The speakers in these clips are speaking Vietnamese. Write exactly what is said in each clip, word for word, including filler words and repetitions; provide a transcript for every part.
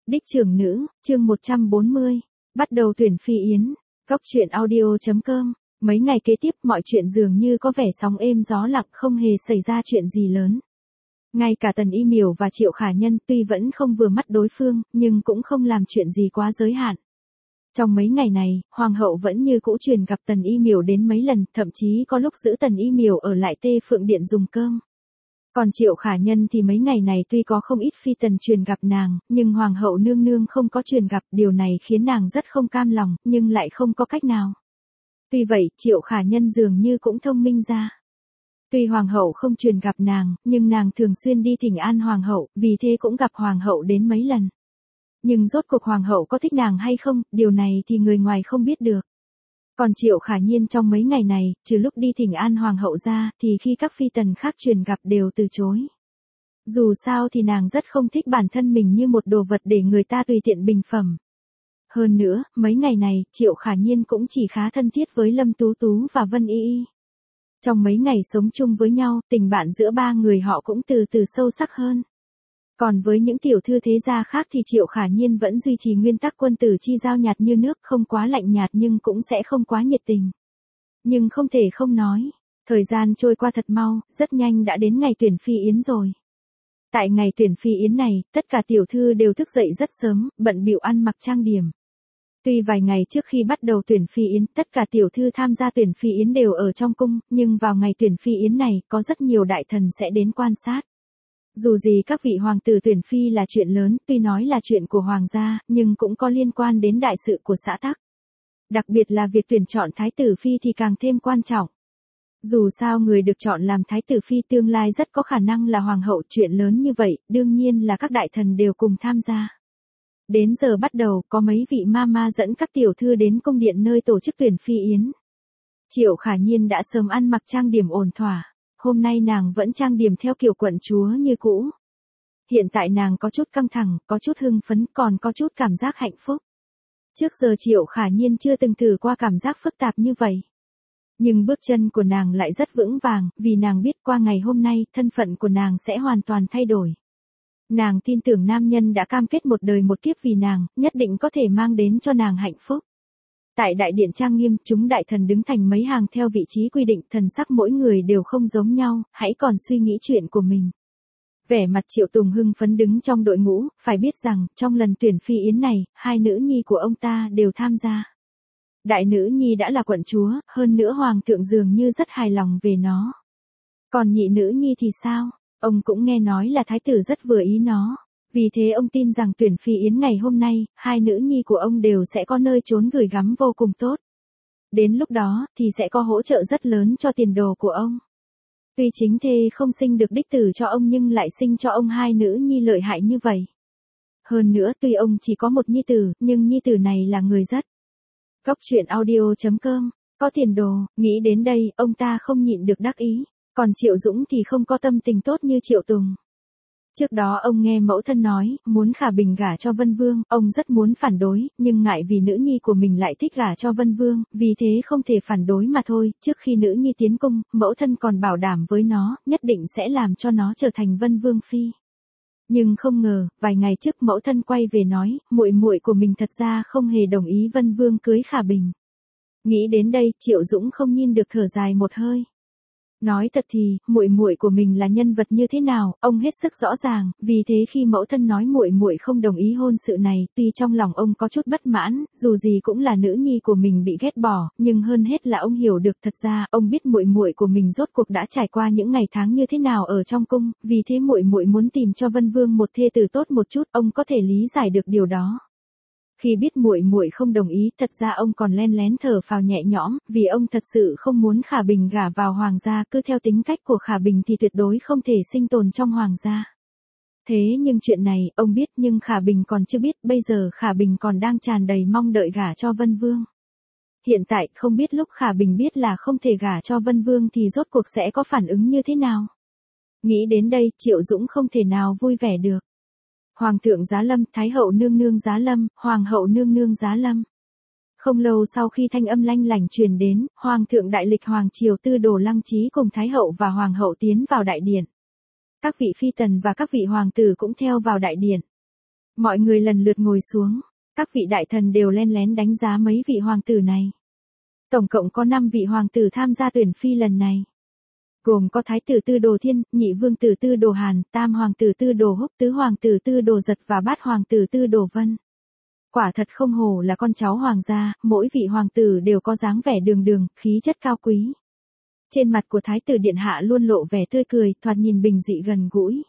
Đích trưởng nữ, chương một trăm bốn mươi. Bắt đầu tuyển phi yến. Góc truyện audio chấm com. Mấy ngày kế tiếp mọi chuyện dường như có vẻ sóng êm gió lặng, không hề xảy ra chuyện gì lớn. Ngay cả Tần Y Miểu và Triệu Khả Nhân tuy vẫn không vừa mắt đối phương, nhưng cũng không làm chuyện gì quá giới hạn. Trong mấy ngày này, Hoàng hậu vẫn như cũ truyền gặp Tần Y Miểu đến mấy lần, thậm chí có lúc giữ Tần Y Miểu ở lại Tê Phượng Điện dùng cơm. Còn Triệu Khả Nhân thì mấy ngày này tuy có không ít phi tần truyền gặp nàng, nhưng Hoàng hậu nương nương không có truyền gặp, điều này khiến nàng rất không cam lòng, nhưng lại không có cách nào. Tuy vậy, Triệu Khả Nhân dường như cũng thông minh ra. Tuy Hoàng hậu không truyền gặp nàng, nhưng nàng thường xuyên đi thỉnh an Hoàng hậu, vì thế cũng gặp Hoàng hậu đến mấy lần. Nhưng rốt cuộc Hoàng hậu có thích nàng hay không, điều này thì người ngoài không biết được. Còn Triệu Khả Nhiên trong mấy ngày này, trừ lúc đi thỉnh an Hoàng hậu ra, thì khi các phi tần khác truyền gặp đều từ chối. Dù sao thì nàng rất không thích bản thân mình như một đồ vật để người ta tùy tiện bình phẩm. Hơn nữa, mấy ngày này, Triệu Khả Nhiên cũng chỉ khá thân thiết với Lâm Tú Tú và Vân Y Y. Trong mấy ngày sống chung với nhau, tình bạn giữa ba người họ cũng từ từ sâu sắc hơn. Còn với những tiểu thư thế gia khác thì Triệu Khả Nhiên vẫn duy trì nguyên tắc quân tử chi giao nhạt như nước, không quá lạnh nhạt nhưng cũng sẽ không quá nhiệt tình. Nhưng không thể không nói, thời gian trôi qua thật mau, rất nhanh đã đến ngày tuyển phi yến rồi. Tại ngày tuyển phi yến này, tất cả tiểu thư đều thức dậy rất sớm, bận bịu ăn mặc trang điểm. Tuy vài ngày trước khi bắt đầu tuyển phi yến, tất cả tiểu thư tham gia tuyển phi yến đều ở trong cung, nhưng vào ngày tuyển phi yến này, có rất nhiều đại thần sẽ đến quan sát. Dù gì các vị hoàng tử tuyển phi là chuyện lớn, tuy nói là chuyện của hoàng gia, nhưng cũng có liên quan đến đại sự của xã tắc. Đặc biệt là việc tuyển chọn thái tử phi thì càng thêm quan trọng. Dù sao người được chọn làm thái tử phi tương lai rất có khả năng là hoàng hậu, chuyện lớn như vậy, đương nhiên là các đại thần đều cùng tham gia. Đến giờ bắt đầu, có mấy vị mama dẫn các tiểu thư đến cung điện nơi tổ chức tuyển phi yến. Triệu Khả Nhiên đã sớm ăn mặc trang điểm ổn thỏa. Hôm nay nàng vẫn trang điểm theo kiểu quận chúa như cũ. Hiện tại nàng có chút căng thẳng, có chút hưng phấn, còn có chút cảm giác hạnh phúc. Trước giờ Triệu Khả Nhiên chưa từng thử qua cảm giác phức tạp như vậy. Nhưng bước chân của nàng lại rất vững vàng, vì nàng biết qua ngày hôm nay, thân phận của nàng sẽ hoàn toàn thay đổi. Nàng tin tưởng nam nhân đã cam kết một đời một kiếp vì nàng, nhất định có thể mang đến cho nàng hạnh phúc. Tại đại điện trang nghiêm, chúng đại thần đứng thành mấy hàng theo vị trí quy định, thần sắc mỗi người đều không giống nhau, hãy còn suy nghĩ chuyện của mình. Vẻ mặt Triệu Tùng hưng phấn đứng trong đội ngũ, phải biết rằng, trong lần tuyển phi yến này, hai nữ nhi của ông ta đều tham gia. Đại nữ nhi đã là quận chúa, hơn nữa hoàng thượng dường như rất hài lòng về nó. Còn nhị nữ nhi thì sao? Ông cũng nghe nói là thái tử rất vừa ý nó. Vì thế ông tin rằng tuyển phi yến ngày hôm nay, hai nữ nhi của ông đều sẽ có nơi trốn gửi gắm vô cùng tốt. Đến lúc đó, thì sẽ có hỗ trợ rất lớn cho tiền đồ của ông. Tuy chính thê không sinh được đích tử cho ông nhưng lại sinh cho ông hai nữ nhi lợi hại như vậy. Hơn nữa tuy ông chỉ có một nhi tử, nhưng nhi tử này là người rất. Góc truyện audio chấm com, có tiền đồ, nghĩ đến đây, ông ta không nhịn được đắc ý. Còn Triệu Dũng thì không có tâm tình tốt như Triệu Tùng. Trước đó ông nghe mẫu thân nói, muốn Khả Bình gả cho Vân Vương, ông rất muốn phản đối, nhưng ngại vì nữ nhi của mình lại thích gả cho Vân Vương, vì thế không thể phản đối mà thôi. Trước khi nữ nhi tiến cung, mẫu thân còn bảo đảm với nó, nhất định sẽ làm cho nó trở thành Vân Vương phi. Nhưng không ngờ, vài ngày trước mẫu thân quay về nói, muội muội của mình thật ra không hề đồng ý Vân Vương cưới Khả Bình. Nghĩ đến đây, Triệu Dũng không nhìn được thở dài một hơi. Nói thật thì, muội muội của mình là nhân vật như thế nào, ông hết sức rõ ràng, vì thế khi mẫu thân nói muội muội không đồng ý hôn sự này, tuy trong lòng ông có chút bất mãn, dù gì cũng là nữ nhi của mình bị ghét bỏ, nhưng hơn hết là ông hiểu được thật ra, ông biết muội muội của mình rốt cuộc đã trải qua những ngày tháng như thế nào ở trong cung, vì thế muội muội muốn tìm cho Vân Vương một thê tử tốt một chút, ông có thể lý giải được điều đó. Khi biết muội muội không đồng ý, thật ra ông còn len lén thở phào nhẹ nhõm, vì ông thật sự không muốn Khả Bình gả vào hoàng gia, cứ theo tính cách của Khả Bình thì tuyệt đối không thể sinh tồn trong hoàng gia. Thế nhưng chuyện này, ông biết nhưng Khả Bình còn chưa biết, bây giờ Khả Bình còn đang tràn đầy mong đợi gả cho Vân Vương. Hiện tại, không biết lúc Khả Bình biết là không thể gả cho Vân Vương thì rốt cuộc sẽ có phản ứng như thế nào. Nghĩ đến đây, Triệu Dũng không thể nào vui vẻ được. Hoàng thượng giá lâm, Thái hậu nương nương giá lâm, Hoàng hậu nương nương giá lâm. Không lâu sau khi thanh âm lanh lảnh truyền đến, Hoàng thượng đại lịch Hoàng triều Tư Đồ Lăng Chí cùng Thái hậu và Hoàng hậu tiến vào đại điện. Các vị phi tần và các vị hoàng tử cũng theo vào đại điện. Mọi người lần lượt ngồi xuống, các vị đại thần đều len lén đánh giá mấy vị hoàng tử này. Tổng cộng có năm vị hoàng tử tham gia tuyển phi lần này. Gồm có thái tử Tư Đồ Thiên, nhị vương tử Tư Đồ Hàn, tam hoàng tử Tư Đồ Húc, tứ hoàng tử Tư Đồ Giật và bát hoàng tử Tư Đồ Vân. Quả thật không hổ là con cháu hoàng gia, mỗi vị hoàng tử đều có dáng vẻ đường đường, khí chất cao quý. Trên mặt của thái tử điện hạ luôn lộ vẻ tươi cười, thoạt nhìn bình dị gần gũi.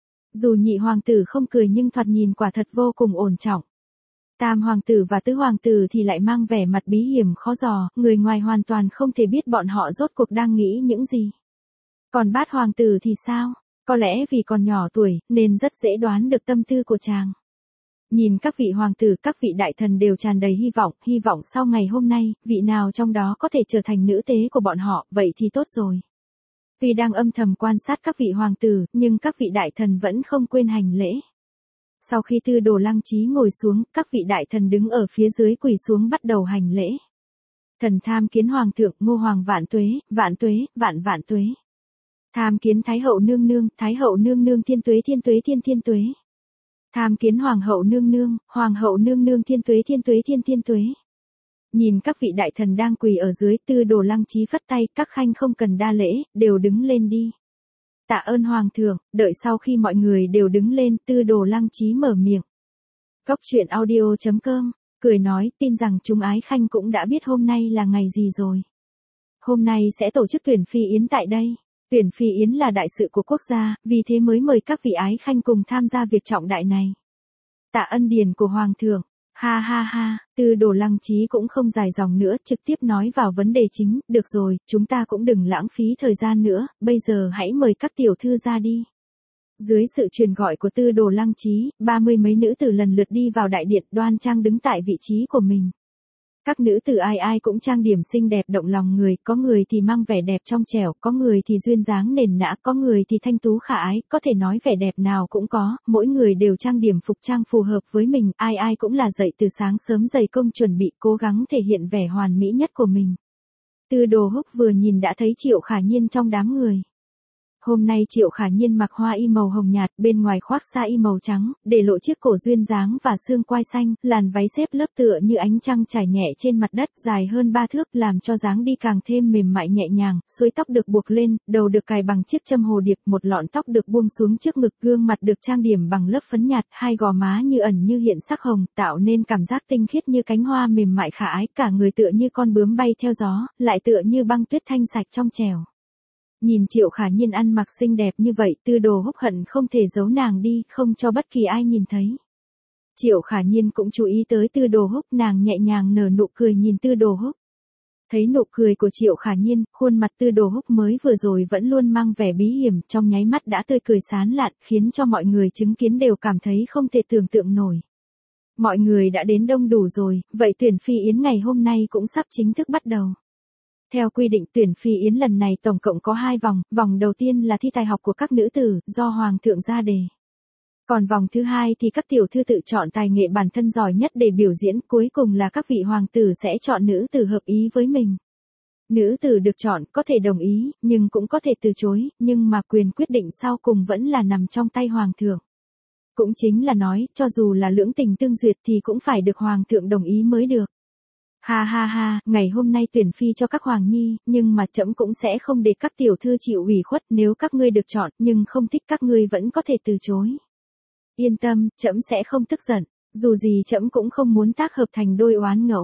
Dù nhị hoàng tử không cười nhưng thoạt nhìn quả thật vô cùng ổn trọng. Tam hoàng tử và tứ hoàng tử thì lại mang vẻ mặt bí hiểm khó dò, người ngoài hoàn toàn không thể biết bọn họ rốt cuộc đang nghĩ những gì. Còn bát hoàng tử thì sao? Có lẽ vì còn nhỏ tuổi, nên rất dễ đoán được tâm tư của chàng. Nhìn các vị hoàng tử, các vị đại thần đều tràn đầy hy vọng, hy vọng sau ngày hôm nay, vị nào trong đó có thể trở thành nữ tế của bọn họ, vậy thì tốt rồi. Tuy đang âm thầm quan sát các vị hoàng tử, nhưng các vị đại thần vẫn không quên hành lễ. Sau khi Tư Đồ Lăng Chí ngồi xuống, các vị đại thần đứng ở phía dưới quỳ xuống bắt đầu hành lễ. Thần tham kiến hoàng thượng, Ngô hoàng vạn tuế, vạn tuế, vạn vạn tuế. Tham kiến thái hậu nương nương, thái hậu nương nương thiên tuế thiên tuế thiên thiên tuế. Tham kiến hoàng hậu nương nương, hoàng hậu nương nương thiên tuế thiên tuế thiên thiên tuế. Nhìn các vị đại thần đang quỳ ở dưới, Tư Đồ Lăng Chí phất tay, các khanh không cần đa lễ, đều đứng lên đi. Tạ ơn hoàng thượng. Đợi sau khi mọi người đều đứng lên, Tư Đồ Lăng Chí mở miệng. Cốc truyện audio chấm com, cười nói, tin rằng chúng ái khanh cũng đã biết hôm nay là ngày gì rồi. Hôm nay sẽ tổ chức tuyển phi yến tại đây. Tuyển phi yến là đại sự của quốc gia, vì thế mới mời các vị ái khanh cùng tham gia việc trọng đại này. Tạ ân điển của hoàng thượng. Ha ha ha, Tư Đồ Lăng Chí cũng không dài dòng nữa, trực tiếp nói vào vấn đề chính, được rồi, chúng ta cũng đừng lãng phí thời gian nữa, bây giờ hãy mời các tiểu thư ra đi. Dưới sự truyền gọi của Tư Đồ Lăng Chí, ba mươi mấy nữ tử lần lượt đi vào đại điện, đoan trang đứng tại vị trí của mình. Các nữ tử ai ai cũng trang điểm xinh đẹp động lòng người, có người thì mang vẻ đẹp trong trẻo, có người thì duyên dáng nền nã, có người thì thanh tú khả ái, có thể nói vẻ đẹp nào cũng có, mỗi người đều trang điểm phục trang phù hợp với mình, ai ai cũng là dậy từ sáng sớm dày công chuẩn bị, cố gắng thể hiện vẻ hoàn mỹ nhất của mình. Tư Đồ Húc vừa nhìn đã thấy Triệu Khả Nhiên trong đám người. Hôm nay Triệu Khả Nhiên mặc hoa y màu hồng nhạt, bên ngoài khoác sa y màu trắng, để lộ chiếc cổ duyên dáng và xương quai xanh, làn váy xếp lớp tựa như ánh trăng trải nhẹ trên mặt đất, dài hơn ba thước, làm cho dáng đi càng thêm mềm mại nhẹ nhàng, xuối tóc được buộc lên, đầu được cài bằng chiếc châm hồ điệp, một lọn tóc được buông xuống trước ngực, gương mặt được trang điểm bằng lớp phấn nhạt, hai gò má như ẩn như hiện sắc hồng, tạo nên cảm giác tinh khiết như cánh hoa mềm mại khả ái, cả người tựa như con bướm bay theo gió, lại tựa như băng tuyết thanh sạch trong trẻo. Nhìn Triệu Khả Nhiên ăn mặc xinh đẹp như vậy, Tư Đồ Húc hận không thể giấu nàng đi, không cho bất kỳ ai nhìn thấy. Triệu Khả Nhiên cũng chú ý tới Tư Đồ Húc, nàng nhẹ nhàng nở nụ cười nhìn Tư Đồ Húc. Thấy nụ cười của Triệu Khả Nhiên, khuôn mặt Tư Đồ Húc mới vừa rồi vẫn luôn mang vẻ bí hiểm, trong nháy mắt đã tươi cười sán lạn, khiến cho mọi người chứng kiến đều cảm thấy không thể tưởng tượng nổi. Mọi người đã đến đông đủ rồi, vậy tuyển phi yến ngày hôm nay cũng sắp chính thức bắt đầu. Theo quy định tuyển phi yến lần này tổng cộng có hai vòng, vòng đầu tiên là thi tài học của các nữ tử, do Hoàng thượng ra đề. Còn vòng thứ hai thì các tiểu thư tự chọn tài nghệ bản thân giỏi nhất để biểu diễn, cuối cùng là các vị hoàng tử sẽ chọn nữ tử hợp ý với mình. Nữ tử được chọn có thể đồng ý, nhưng cũng có thể từ chối, nhưng mà quyền quyết định sau cùng vẫn là nằm trong tay Hoàng thượng. Cũng chính là nói, cho dù là lưỡng tình tương duyệt thì cũng phải được Hoàng thượng đồng ý mới được. Ha ha ha, ngày hôm nay tuyển phi cho các hoàng nhi, nhưng mà trẫm cũng sẽ không để các tiểu thư chịu ủy khuất, nếu các ngươi được chọn, nhưng không thích các ngươi vẫn có thể từ chối. Yên tâm, trẫm sẽ không tức giận, dù gì trẫm cũng không muốn tác hợp thành đôi oán ngẫu.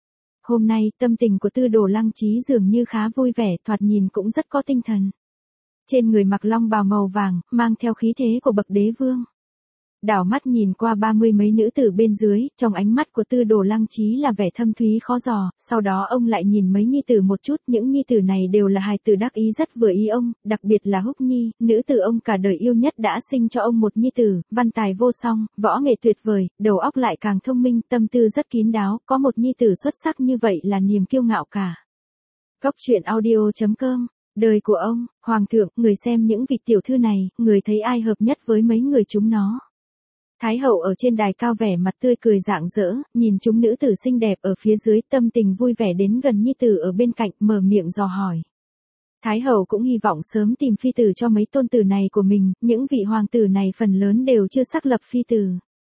Hôm nay, tâm tình của Tư Đồ Lăng Chí dường như khá vui vẻ, thoạt nhìn cũng rất có tinh thần. Trên người mặc long bào màu vàng, mang theo khí thế của bậc đế vương. Đảo mắt nhìn qua ba mươi mấy nữ tử bên dưới, trong ánh mắt của Tư Đồ Lăng Chí là vẻ thâm thúy khó dò, sau đó ông lại nhìn mấy nhi tử một chút, những nhi tử này đều là hài tử đắc ý rất vừa ý ông, đặc biệt là Húc Nhi, nữ tử ông cả đời yêu nhất đã sinh cho ông một nhi tử, văn tài vô song, võ nghệ tuyệt vời, đầu óc lại càng thông minh, tâm tư rất kín đáo, có một nhi tử xuất sắc như vậy là niềm kiêu ngạo cả. Cốc truyện audio chấm com, đời của ông, Hoàng thượng, người xem những vị tiểu thư này, người thấy ai hợp nhất với mấy người chúng nó. Thái hậu ở trên đài cao vẻ mặt tươi cười rạng rỡ, nhìn chúng nữ tử xinh đẹp ở phía dưới, tâm tình vui vẻ đến gần nhi tử ở bên cạnh, mở miệng dò hỏi. Thái hậu cũng hy vọng sớm tìm phi tử cho mấy tôn tử này của mình, những vị hoàng tử này phần lớn đều chưa xác lập phi tử.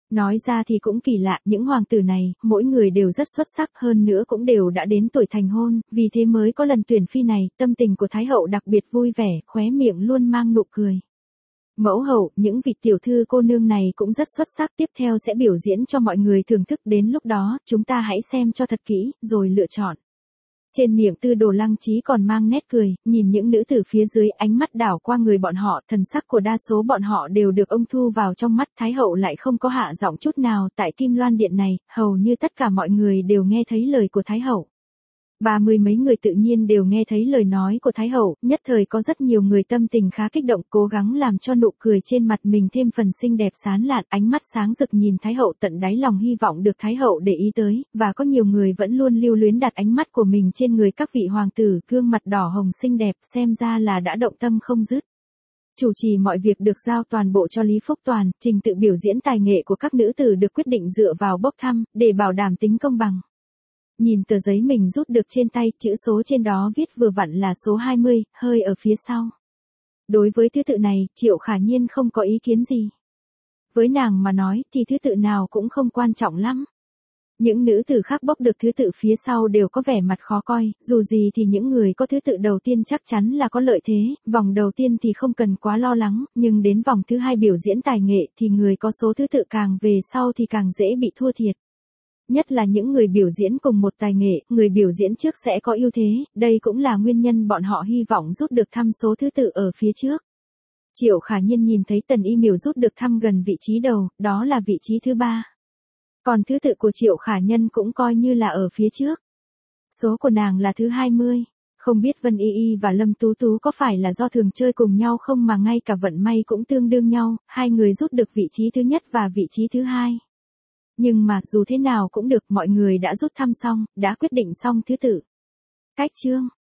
Nói ra thì cũng kỳ lạ, những hoàng tử này, mỗi người đều rất xuất sắc, hơn nữa cũng đều đã đến tuổi thành hôn, vì thế mới có lần tuyển phi này, tâm tình của Thái hậu đặc biệt vui vẻ, khóe miệng luôn mang nụ cười. Mẫu hậu, những vị tiểu thư cô nương này cũng rất xuất sắc, tiếp theo sẽ biểu diễn cho mọi người thưởng thức, đến lúc đó, chúng ta hãy xem cho thật kỹ, rồi lựa chọn. Trên miệng Tư Đồ Lăng Chí còn mang nét cười, nhìn những nữ tử phía dưới, ánh mắt đảo qua người bọn họ, thần sắc của đa số bọn họ đều được ông thu vào trong mắt. Thái hậu lại không có hạ giọng chút nào, tại Kim Loan Điện này, hầu như tất cả mọi người đều nghe thấy lời của Thái hậu. Ba mươi mấy người tự nhiên đều nghe thấy lời nói của Thái hậu, nhất thời có rất nhiều người tâm tình khá kích động, cố gắng làm cho nụ cười trên mặt mình thêm phần xinh đẹp sán lạn, ánh mắt sáng rực nhìn Thái hậu, tận đáy lòng hy vọng được Thái hậu để ý tới, và có nhiều người vẫn luôn lưu luyến đặt ánh mắt của mình trên người các vị hoàng tử, gương mặt đỏ hồng xinh đẹp, xem ra là đã động tâm không dứt. Chủ trì mọi việc được giao toàn bộ cho Lý Phúc Toàn, trình tự biểu diễn tài nghệ của các nữ tử được quyết định dựa vào bốc thăm, để bảo đảm tính công bằng. Nhìn tờ giấy mình rút được trên tay, chữ số trên đó viết vừa vặn là số hai mươi, hơi ở phía sau. Đối với thứ tự này, Triệu Khả Nhiên không có ý kiến gì. Với nàng mà nói thì thứ tự nào cũng không quan trọng lắm. Những nữ tử khác bốc được thứ tự phía sau đều có vẻ mặt khó coi, dù gì thì những người có thứ tự đầu tiên chắc chắn là có lợi thế, vòng đầu tiên thì không cần quá lo lắng, nhưng đến vòng thứ hai biểu diễn tài nghệ thì người có số thứ tự càng về sau thì càng dễ bị thua thiệt. Nhất là những người biểu diễn cùng một tài nghệ, người biểu diễn trước sẽ có ưu thế, đây cũng là nguyên nhân bọn họ hy vọng rút được thăm số thứ tự ở phía trước. Triệu Khả Nhiên nhìn thấy Tần Y Miểu rút được thăm gần vị trí đầu, đó là vị trí thứ ba. Còn thứ tự của Triệu Khả Nhân cũng coi như là ở phía trước. Số của nàng là thứ hai mươi. Không biết Vân Y Y và Lâm Tú Tú có phải là do thường chơi cùng nhau không mà ngay cả vận may cũng tương đương nhau, hai người rút được vị trí thứ nhất và vị trí thứ hai. Nhưng mà dù thế nào cũng được, mọi người đã rút thăm xong, đã quyết định xong thứ tự. Cách chương